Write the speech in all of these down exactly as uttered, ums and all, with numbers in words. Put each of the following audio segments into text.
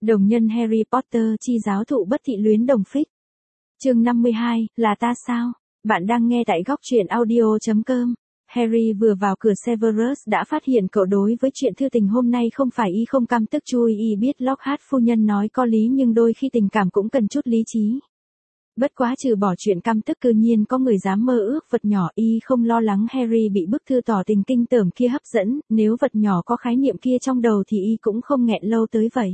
Đồng nhân Harry Potter chi giáo thụ bất thị luyến đồng phích. Chương năm mươi hai, là ta sao? Bạn đang nghe tại góc truyện audio chấm com. Harry vừa vào cửa Severus đã phát hiện cậu đối với chuyện thư tình hôm nay không phải y không căm tức chui y biết Lockhart phu nhân nói có lý nhưng đôi khi tình cảm cũng cần chút lý trí. Bất quá trừ bỏ chuyện căm tức cư nhiên có người dám mơ ước vật nhỏ y không lo lắng Harry bị bức thư tỏ tình kinh tởm kia hấp dẫn, nếu vật nhỏ có khái niệm kia trong đầu thì y cũng không nghẹn lâu tới vậy.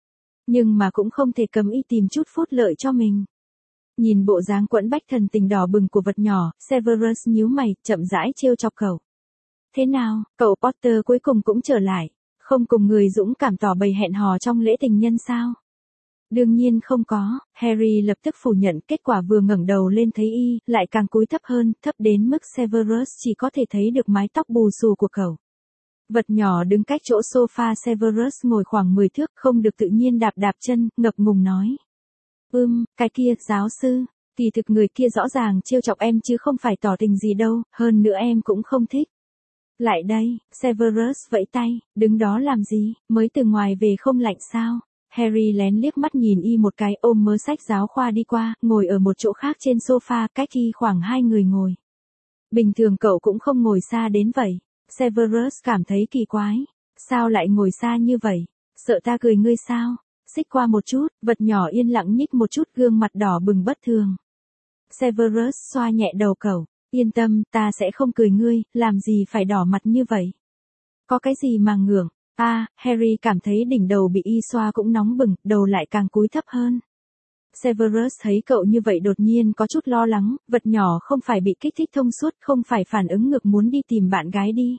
Nhưng mà cũng không thể cấm y tìm chút phút lợi cho mình. Nhìn bộ dáng quẫn bách thần tình đỏ bừng của vật nhỏ, Severus nhíu mày, chậm rãi trêu chọc cậu. Thế nào, cậu Potter cuối cùng cũng trở lại, không cùng người dũng cảm tỏ bày hẹn hò trong lễ tình nhân sao? Đương nhiên không có, Harry lập tức phủ nhận, kết quả vừa ngẩng đầu lên thấy y, lại càng cúi thấp hơn, thấp đến mức Severus chỉ có thể thấy được mái tóc bù xù của cậu. Vật nhỏ đứng cách chỗ sofa Severus ngồi khoảng mười thước, không được tự nhiên đạp đạp chân, ngập ngùng nói. Ưm, cái kia, giáo sư, kỳ thực người kia rõ ràng trêu chọc em chứ không phải tỏ tình gì đâu, hơn nữa em cũng không thích. Lại đây, Severus vẫy tay, đứng đó làm gì, mới từ ngoài về không lạnh sao? Harry lén liếc mắt nhìn y một cái, ôm mớ sách giáo khoa đi qua, ngồi ở một chỗ khác trên sofa, cách y khoảng hai người ngồi. Bình thường cậu cũng không ngồi xa đến vậy. Severus cảm thấy kỳ quái. Sao lại ngồi xa như vậy? Sợ ta cười ngươi sao? Xích qua một chút, vật nhỏ yên lặng nhích một chút, gương mặt đỏ bừng bất thường. Severus xoa nhẹ đầu cậu. Yên tâm, ta sẽ không cười ngươi, làm gì phải đỏ mặt như vậy? Có cái gì mà ngượng? À, Harry cảm thấy đỉnh đầu bị y xoa cũng nóng bừng, đầu lại càng cúi thấp hơn. Severus thấy cậu như vậy đột nhiên có chút lo lắng, vật nhỏ không phải bị kích thích thông suốt, không phải phản ứng ngược muốn đi tìm bạn gái đi.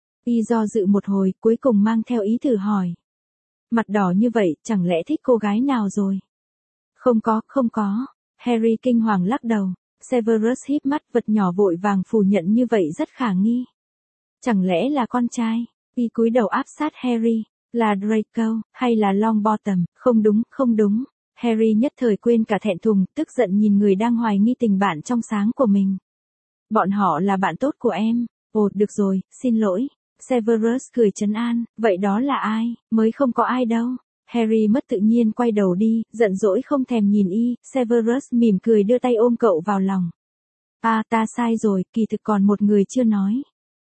Y do dự một hồi, cuối cùng mang theo ý thử hỏi. Mặt đỏ như vậy, chẳng lẽ thích cô gái nào rồi? Không có, không có. Harry kinh hoàng lắc đầu. Severus híp mắt, vật nhỏ vội vàng phủ nhận như vậy rất khả nghi. Chẳng lẽ là con trai? Y cúi đầu áp sát Harry. Là Draco, hay là Longbottom? Không đúng, không đúng. Harry nhất thời quên cả thẹn thùng, tức giận nhìn người đang hoài nghi tình bạn trong sáng của mình. Bọn họ là bạn tốt của em. Ồ, được rồi, xin lỗi. Severus cười trấn an, vậy đó là ai? Mới không có ai đâu. Harry mất tự nhiên quay đầu đi, giận dỗi không thèm nhìn y, Severus mỉm cười đưa tay ôm cậu vào lòng. À, ta sai rồi, kỳ thực còn một người chưa nói.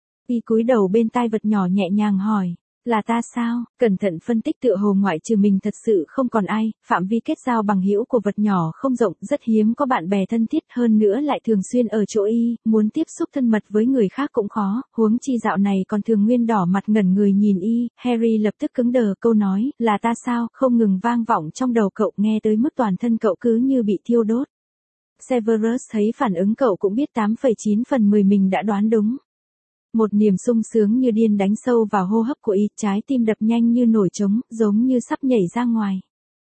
Y cúi đầu bên tai vật nhỏ nhẹ nhàng hỏi. Là ta sao? Cẩn thận phân tích tựa hồ ngoại trừ mình thật sự không còn ai, phạm vi kết giao bằng hữu của vật nhỏ không rộng, rất hiếm có bạn bè thân thiết, hơn nữa lại thường xuyên ở chỗ y, muốn tiếp xúc thân mật với người khác cũng khó, huống chi dạo này còn thường nguyên đỏ mặt ngẩn người nhìn y. Harry lập tức cứng đờ, câu nói, là ta sao, không ngừng vang vọng trong đầu cậu, nghe tới mức toàn thân cậu cứ như bị thiêu đốt. Severus thấy phản ứng cậu cũng biết tám phẩy chín phần mười mình đã đoán đúng. Một niềm sung sướng như điên đánh sâu vào hô hấp của y, trái tim đập nhanh như nổi trống, giống như sắp nhảy ra ngoài.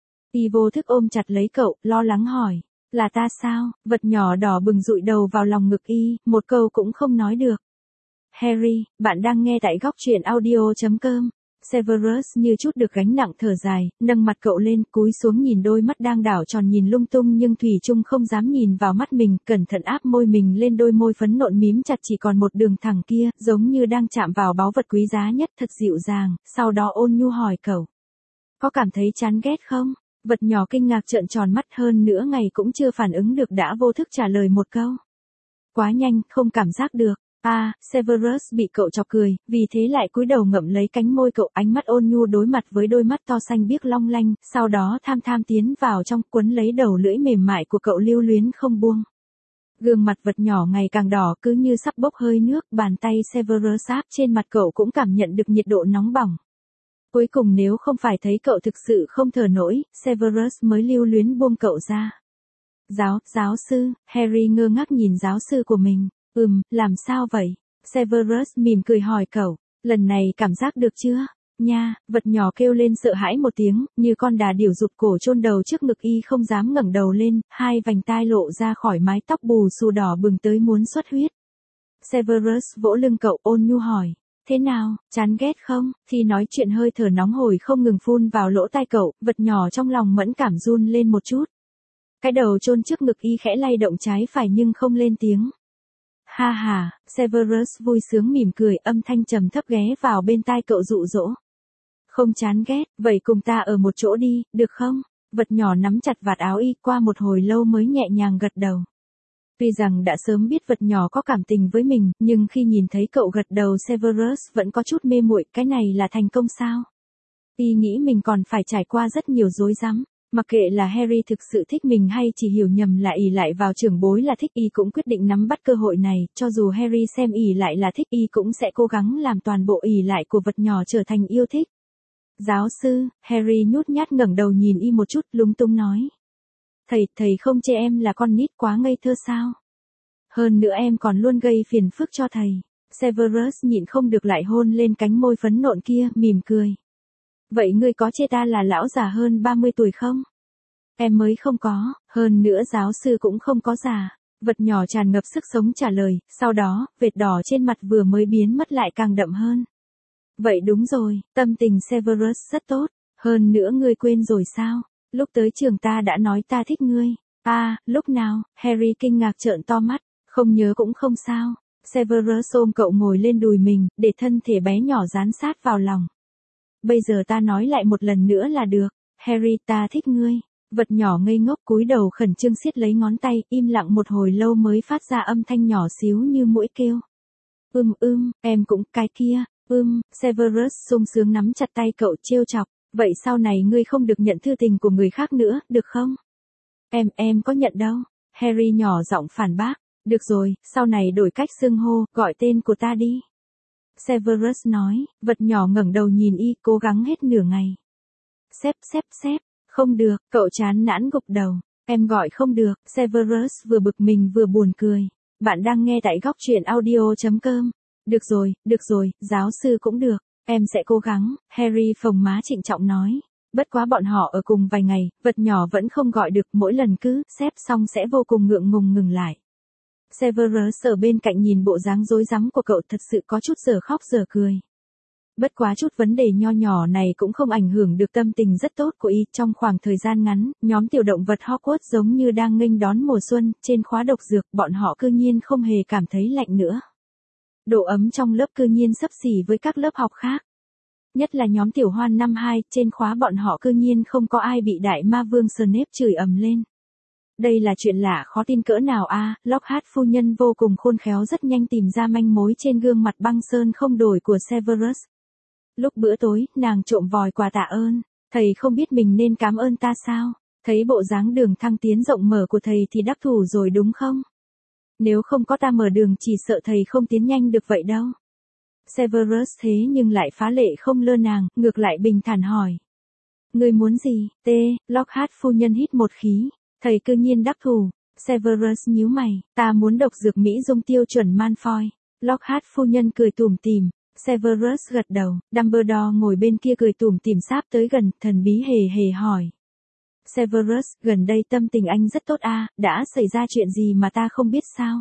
Y vô thức ôm chặt lấy cậu, lo lắng hỏi, là ta sao? Vật nhỏ đỏ bừng dụi đầu vào lòng ngực y, một câu cũng không nói được. Harry, bạn đang nghe tại góc truyện audio chấm com. Severus như chút được gánh nặng thở dài, nâng mặt cậu lên, cúi xuống nhìn đôi mắt đang đảo tròn nhìn lung tung nhưng thủy chung không dám nhìn vào mắt mình, cẩn thận áp môi mình lên đôi môi phấn nộn mím chặt chỉ còn một đường thẳng kia, giống như đang chạm vào báu vật quý giá nhất, thật dịu dàng, sau đó ôn nhu hỏi cậu. Có cảm thấy chán ghét không? Vật nhỏ kinh ngạc trợn tròn mắt, hơn nữa ngày cũng chưa phản ứng được đã vô thức trả lời một câu. Quá nhanh, không cảm giác được. À, Severus bị cậu chọc cười, vì thế lại cúi đầu ngậm lấy cánh môi cậu, ánh mắt ôn nhu đối mặt với đôi mắt to xanh biếc long lanh, sau đó tham tham tiến vào trong, quấn lấy đầu lưỡi mềm mại của cậu lưu luyến không buông. Gương mặt vật nhỏ ngày càng đỏ cứ như sắp bốc hơi nước, bàn tay Severus áp trên mặt cậu cũng cảm nhận được nhiệt độ nóng bỏng. Cuối cùng nếu không phải thấy cậu thực sự không thở nổi, Severus mới lưu luyến buông cậu ra. Giáo, giáo sư, Harry ngơ ngác nhìn giáo sư của mình. Ừm, làm sao vậy? Severus mỉm cười hỏi cậu, lần này cảm giác được chưa? Nha, vật nhỏ kêu lên sợ hãi một tiếng, như con đà điểu rụt cổ chôn đầu trước ngực y không dám ngẩng đầu lên, hai vành tai lộ ra khỏi mái tóc bù xù đỏ bừng tới muốn xuất huyết. Severus vỗ lưng cậu ôn nhu hỏi, thế nào, chán ghét không? Khi nói chuyện hơi thở nóng hổi không ngừng phun vào lỗ tai cậu, vật nhỏ trong lòng mẫn cảm run lên một chút. Cái đầu chôn trước ngực y khẽ lay động trái phải nhưng không lên tiếng. Ha ha, Severus vui sướng mỉm cười, âm thanh trầm thấp ghé vào bên tai cậu dụ dỗ. Không chán ghét, vậy cùng ta ở một chỗ đi, được không? Vật nhỏ nắm chặt vạt áo y qua một hồi lâu mới nhẹ nhàng gật đầu. Tuy rằng đã sớm biết vật nhỏ có cảm tình với mình, nhưng khi nhìn thấy cậu gật đầu Severus vẫn có chút mê muội, cái này là thành công sao? Y nghĩ mình còn phải trải qua rất nhiều rối rắm. Mặc kệ là Harry thực sự thích mình hay chỉ hiểu nhầm là ỷ lại vào trưởng bối là thích y cũng quyết định nắm bắt cơ hội này, cho dù Harry xem ỷ lại là thích y cũng sẽ cố gắng làm toàn bộ ỷ lại của vật nhỏ trở thành yêu thích. Giáo sư, Harry nhút nhát ngẩng đầu nhìn y một chút lúng túng nói. Thầy, thầy không chê em là con nít quá ngây thơ sao? Hơn nữa em còn luôn gây phiền phức cho thầy. Severus nhịn không được lại hôn lên cánh môi phấn nộn kia, mỉm cười. Vậy ngươi có chê ta là lão già hơn ba mươi tuổi không? Em mới không có, hơn nữa giáo sư cũng không có già. Vật nhỏ tràn ngập sức sống trả lời, sau đó, vệt đỏ trên mặt vừa mới biến mất lại càng đậm hơn. Vậy đúng rồi, tâm tình Severus rất tốt, hơn nữa ngươi quên rồi sao? Lúc tới trường ta đã nói ta thích ngươi. À, lúc nào? Harry kinh ngạc trợn to mắt, không nhớ cũng không sao. Severus ôm cậu ngồi lên đùi mình, để thân thể bé nhỏ dán sát vào lòng. Bây giờ ta nói lại một lần nữa là được. Harry, ta thích ngươi. Vật nhỏ ngây ngốc cúi đầu khẩn trương siết lấy ngón tay, im lặng một hồi lâu mới phát ra âm thanh nhỏ xíu như muỗi kêu. Ưm ưm, em cũng cái kia. Ưm, Severus sung sướng nắm chặt tay cậu trêu chọc. Vậy sau này ngươi không được nhận thư tình của người khác nữa, được không? Em, em có nhận đâu. Harry nhỏ giọng phản bác. Được rồi, sau này đổi cách xưng hô, gọi tên của ta đi. Severus nói, vật nhỏ ngẩng đầu nhìn y, cố gắng hết nửa ngày. Sếp, sếp, sếp, không được, cậu chán nản gục đầu. Em gọi không được, Severus vừa bực mình vừa buồn cười. Bạn đang nghe tại góc truyện audio chấm com. Được rồi, được rồi, giáo sư cũng được. Em sẽ cố gắng, Harry phồng má trịnh trọng nói. Bất quá bọn họ ở cùng vài ngày, vật nhỏ vẫn không gọi được, mỗi lần cứ xếp xong sẽ vô cùng ngượng ngùng ngừng lại. Severus ở bên cạnh nhìn bộ dáng rối rắm của cậu thật sự có chút giờ khóc giờ cười. Bất quá chút vấn đề nho nhỏ này cũng không ảnh hưởng được tâm tình rất tốt của y. Trong khoảng thời gian ngắn, nhóm tiểu động vật Hogwarts giống như đang nghênh đón mùa xuân, trên khóa độc dược, bọn họ cư nhiên không hề cảm thấy lạnh nữa. Độ ấm trong lớp cư nhiên xấp xỉ với các lớp học khác. Nhất là nhóm tiểu hoan năm hai, trên khóa bọn họ cư nhiên không có ai bị đại ma vương Snape chửi ầm lên. Đây là chuyện lạ khó tin cỡ nào a à, Lockhart phu nhân vô cùng khôn khéo rất nhanh tìm ra manh mối trên gương mặt băng sơn không đổi của Severus. Lúc bữa tối, nàng trộm vòi quà tạ ơn. Thầy không biết mình nên cảm ơn ta sao? Thấy bộ dáng đường thăng tiến rộng mở của thầy thì đắc thủ rồi đúng không? Nếu không có ta mở đường chỉ sợ thầy không tiến nhanh được vậy đâu. Severus thế nhưng lại phá lệ không lơ nàng, ngược lại bình thản hỏi. Ngươi muốn gì? T. Lockhart phu nhân hít một khí. Thầy cư nhiên đắc thủ. Severus nhíu mày. Ta muốn độc dược Mỹ dung tiêu chuẩn Malfoy. Lockhart phu nhân cười tủm tỉm. Severus gật đầu. Dumbledore ngồi bên kia cười tủm tỉm sáp tới gần, thần bí hề hề hỏi. Severus, gần đây tâm tình anh rất tốt a, đã xảy ra chuyện gì mà ta không biết sao?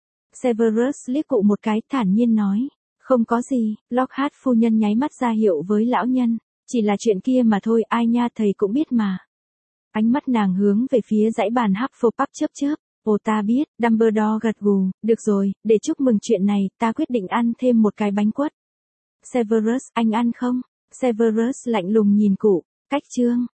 Severus liếc cụ một cái, thản nhiên nói. Không có gì, Lockhart phu nhân nháy mắt ra hiệu với lão nhân. Chỉ là chuyện kia mà thôi, ai nha thầy cũng biết mà. Ánh mắt nàng hướng về phía dãy bàn Hufflepuff chớp chớp. Ồ ta biết, Dumbledore gật gù, được rồi, để chúc mừng chuyện này, ta quyết định ăn thêm một cái bánh quất. Severus, anh ăn không? Severus lạnh lùng nhìn cụ, cách chương.